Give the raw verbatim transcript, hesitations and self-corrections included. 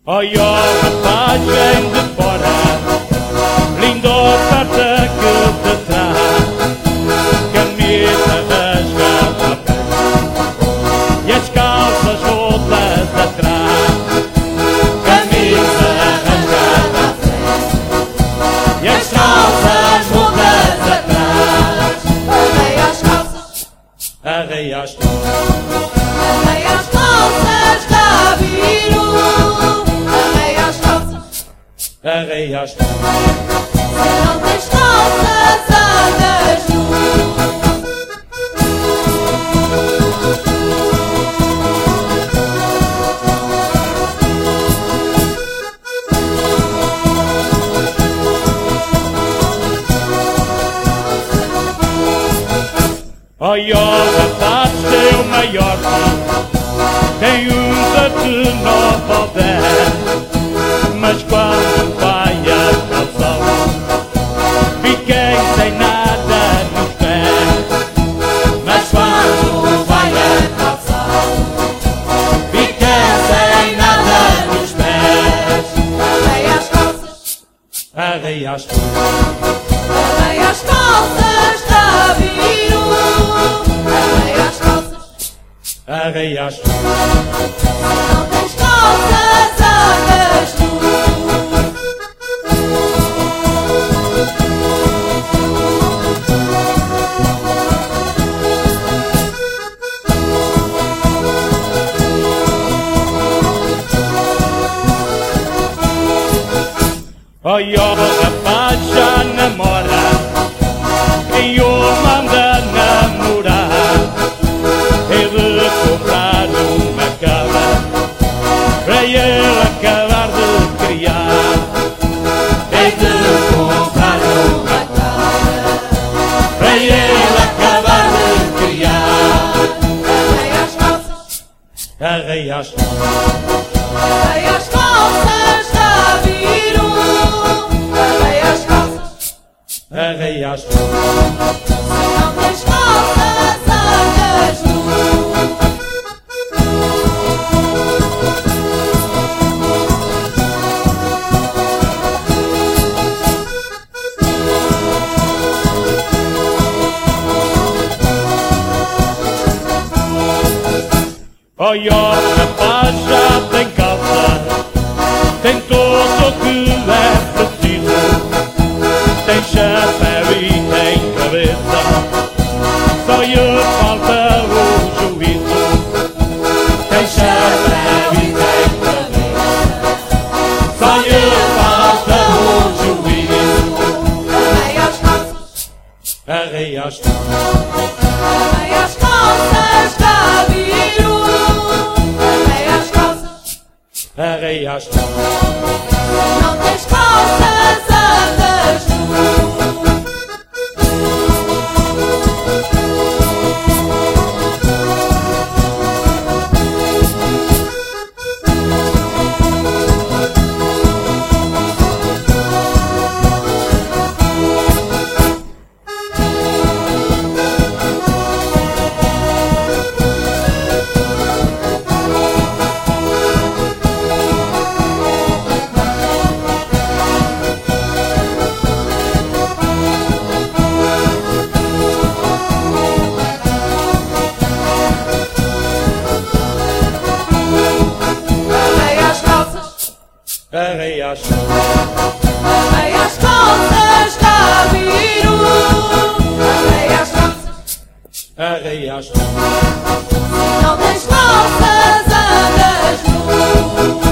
Oi, ó, rapaz, vem de fora, lindo oferta que te traz, camisa rasgada e as calças rotas atrás, camisa rasgada à frente e as calças rotas atrás, Arreia as calças, arreia as calças, arreia as calças da Biru. Arreia as calças, arreia as calças. se não tens calças andas nu. Oi, ó, rapaz, teu maior tem uns a de nove ou dez, mas quando vai a calção, fiquei sem nada nos pés. Mas quando vai a calção, fiquei sem nada nos pés. Arreia as calças, Arreia as calças, arreia as calças da Biru. Arreia as calças, arreia as calças. se não tens calças andas nu. Oi, ó, rapaz, já namora, quem o manda namorar, hei de comprar uma cabra, para ele acabar de criar. Hei de comprar uma cabra, para ele acabar de criar. Arreia as calças, Arreia as calças, arreia as calças da Biru. Arreia as calças, arreia as calças. se não tens calças andas nu. Oi, ó, rapaz, já tem calça, tem tudo o que é preciso, tem chapéu e tem cabeça, só lhe falta o juízo. Tem chapéu e tem cabeça, só lhe falta o juízo. Arreia as calças, Arreia as calças, arreia as calças da Biru. Arreia as calças, arreia as calças. se não tens calças andas nu. Arreia as calças, Arreia as calças, arreia as calças da Biru. Arreia as calças, arreia as calças. se não tens calças andas nu.